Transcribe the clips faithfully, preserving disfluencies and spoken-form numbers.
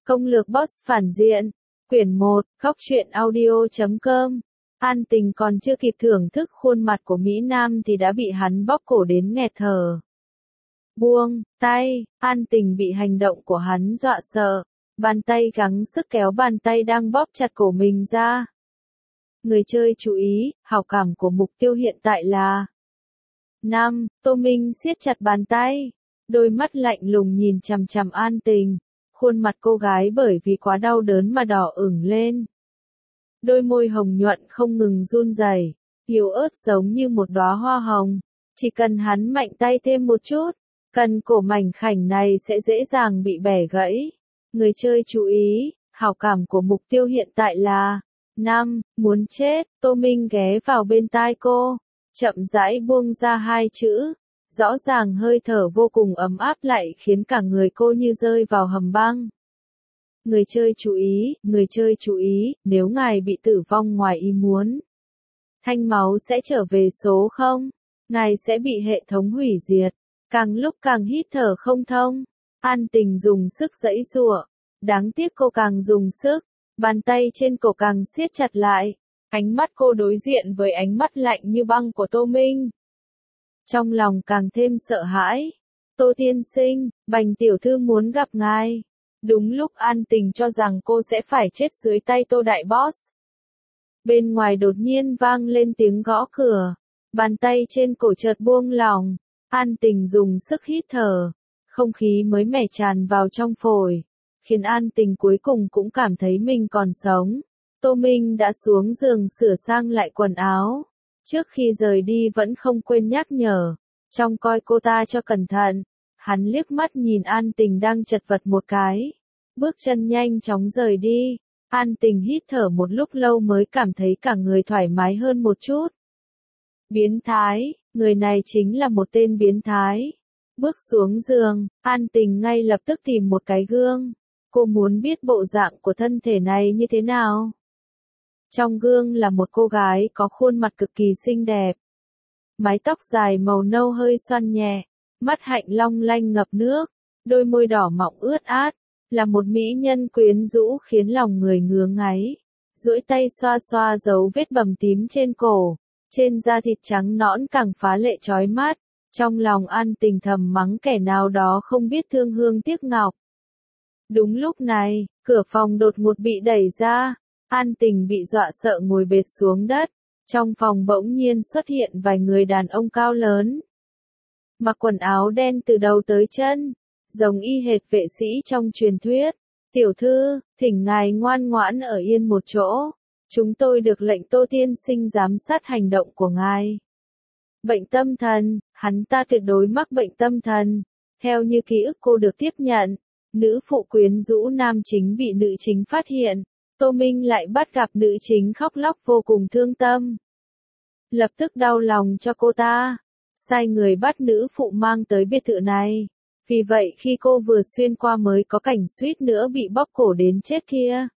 Công lược boss phản diện. Quyển một, Góc truyện audio chấm com. An Tình còn chưa kịp thưởng thức khuôn mặt của Mỹ Nam thì đã bị hắn bóp cổ đến nghẹt thở. Buông tay, An Tình bị hành động của hắn dọa sợ. Bàn tay gắng sức kéo bàn tay đang bóp chặt cổ mình ra. Người chơi chú ý, hảo cảm của mục tiêu hiện tại là năm. Tô Minh siết chặt bàn tay. Đôi mắt lạnh lùng nhìn chằm chằm An Tình. Khuôn mặt cô gái bởi vì quá đau đớn mà đỏ ửng lên. Đôi môi hồng nhuận không ngừng run rẩy, yếu ớt giống như một đóa hoa hồng. Chỉ cần hắn mạnh tay thêm một chút, cần cổ mảnh khảnh này sẽ dễ dàng bị bẻ gãy. Người chơi chú ý, hảo cảm của mục tiêu hiện tại là năm. Muốn chết. Tô Minh ghé vào bên tai cô, chậm rãi buông ra hai chữ. Rõ ràng hơi thở vô cùng ấm áp lại khiến cả người cô như rơi vào hầm băng. Người chơi chú ý, người chơi chú ý, nếu ngài bị tử vong ngoài ý muốn, thanh máu sẽ trở về số không. Ngài sẽ bị hệ thống hủy diệt, càng lúc càng hít thở không thông. An Tình dùng sức giãy giụa, đáng tiếc cô càng dùng sức, bàn tay trên cổ càng siết chặt lại. Ánh mắt cô đối diện với ánh mắt lạnh như băng của Tô Minh. Trong lòng càng thêm sợ hãi. Tô tiên sinh, Bành tiểu thư muốn gặp ngài. Đúng lúc An Tình cho rằng cô sẽ phải chết dưới tay Tô đại boss, bên ngoài đột nhiên vang lên tiếng gõ cửa. Bàn tay trên cổ chợt buông lỏng. An Tình dùng sức hít thở. Không khí mới mẻ tràn vào trong phổi, khiến An Tình cuối cùng cũng cảm thấy mình còn sống. Tô Minh đã xuống giường sửa sang lại quần áo. Trước khi rời đi vẫn không quên nhắc nhở, trông coi cô ta cho cẩn thận. Hắn liếc mắt nhìn An Tình đang chật vật một cái, bước chân nhanh chóng rời đi. An Tình hít thở một lúc lâu mới cảm thấy cả người thoải mái hơn một chút. Biến thái, người này chính là một tên biến thái. Bước xuống giường, An Tình ngay lập tức tìm một cái gương. Cô muốn biết bộ dạng của thân thể này như thế nào. Trong gương là một cô gái có khuôn mặt cực kỳ xinh đẹp. Mái tóc dài màu nâu hơi xoăn nhẹ, mắt hạnh long lanh ngập nước, đôi môi đỏ mọng ướt át, là một mỹ nhân quyến rũ khiến lòng người ngứa ngáy. Duỗi tay xoa xoa dấu vết bầm tím trên cổ, trên da thịt trắng nõn càng phá lệ chói mắt. Trong lòng An Tình thầm mắng kẻ nào đó không biết thương hương tiếc ngọc. Đúng lúc này, cửa phòng đột ngột bị đẩy ra. An Tình bị dọa sợ ngồi bệt xuống đất. Trong phòng bỗng nhiên xuất hiện vài người đàn ông cao lớn, mặc quần áo đen từ đầu tới chân, giống y hệt vệ sĩ trong truyền thuyết. Tiểu thư, thỉnh ngài ngoan ngoãn ở yên một chỗ. Chúng tôi được lệnh Tô tiên sinh giám sát hành động của ngài. Bệnh tâm thần, hắn ta tuyệt đối mắc bệnh tâm thần. Theo như ký ức cô được tiếp nhận, nữ phụ quyến rũ nam chính bị nữ chính phát hiện. Tô Minh lại bắt gặp nữ chính khóc lóc vô cùng thương tâm. Lập tức đau lòng cho cô ta, sai người bắt nữ phụ mang tới biệt thự này. Vì vậy khi cô vừa xuyên qua mới có cảnh suýt nữa bị bóp cổ đến chết kia.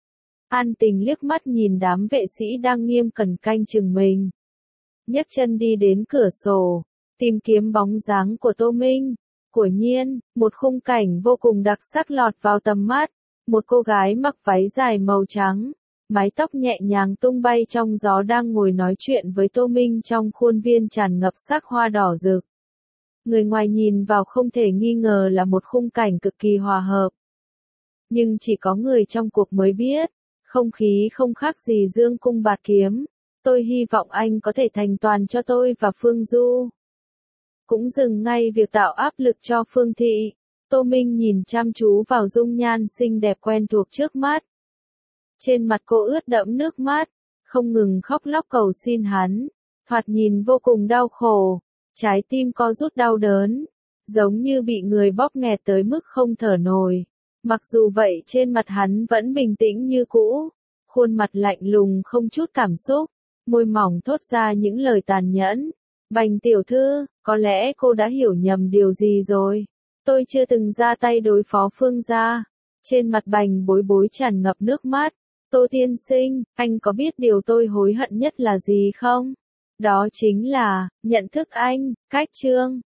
An Tình liếc mắt nhìn đám vệ sĩ đang nghiêm cẩn canh chừng mình. Nhấc chân đi đến cửa sổ, tìm kiếm bóng dáng của Tô Minh. Quả nhiên, một khung cảnh vô cùng đặc sắc lọt vào tầm mắt. Một cô gái mặc váy dài màu trắng, mái tóc nhẹ nhàng tung bay trong gió đang ngồi nói chuyện với Tô Minh trong khuôn viên tràn ngập sắc hoa đỏ rực. Người ngoài nhìn vào không thể nghi ngờ là một khung cảnh cực kỳ hòa hợp. Nhưng chỉ có người trong cuộc mới biết, không khí không khác gì dương cung bạt kiếm. Tôi hy vọng anh có thể thành toàn cho tôi và Phương Du. Cũng dừng ngay việc tạo áp lực cho Phương Thị. Tô Minh nhìn chăm chú vào dung nhan xinh đẹp quen thuộc trước mắt. Trên mặt cô ướt đẫm nước mắt, không ngừng khóc lóc cầu xin hắn. Thoạt nhìn vô cùng đau khổ, trái tim co rút đau đớn, giống như bị người bóp nghẹt tới mức không thở nổi. Mặc dù vậy trên mặt hắn vẫn bình tĩnh như cũ, khuôn mặt lạnh lùng không chút cảm xúc, môi mỏng thốt ra những lời tàn nhẫn. Bành tiểu thư, có lẽ cô đã hiểu nhầm điều gì rồi. Tôi chưa từng ra tay đối phó Phương gia. Trên mặt Bành bối bối tràn ngập nước mắt. Tô tiên sinh, anh có biết điều tôi hối hận nhất là gì không? Đó chính là, nhận thức anh, cách trương.